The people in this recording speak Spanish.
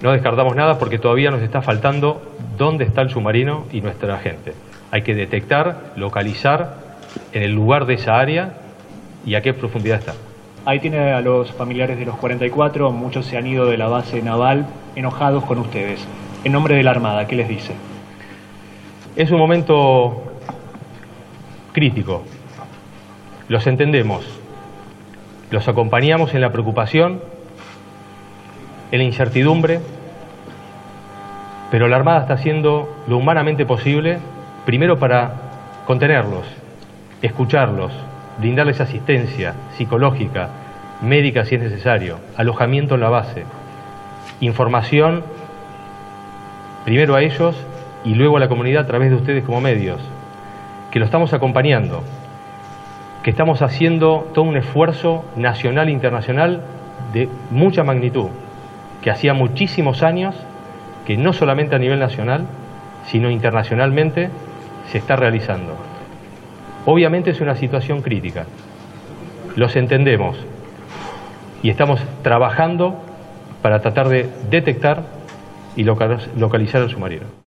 No descartamos nada porque todavía nos está faltando dónde está el submarino y nuestra gente. Hay que detectar, localizar en el lugar de esa área y a qué profundidad está. Ahí tiene a los familiares de los 44, muchos se han ido de la base naval enojados con ustedes. En nombre de la Armada, ¿qué les dice? Es un momento crítico. Los entendemos, los acompañamos en la preocupación, en la incertidumbre, pero la Armada está haciendo lo humanamente posible, primero para contenerlos, escucharlos, brindarles asistencia psicológica, médica si es necesario, alojamiento en la base, información primero a ellos y luego a la comunidad a través de ustedes como medios, que lo estamos acompañando, que estamos haciendo todo un esfuerzo nacional e internacional de mucha magnitud, que hacía muchísimos años que no solamente a nivel nacional, sino internacionalmente se está realizando. Obviamente es una situación crítica, los entendemos y estamos trabajando para tratar de detectar y localizar al submarino.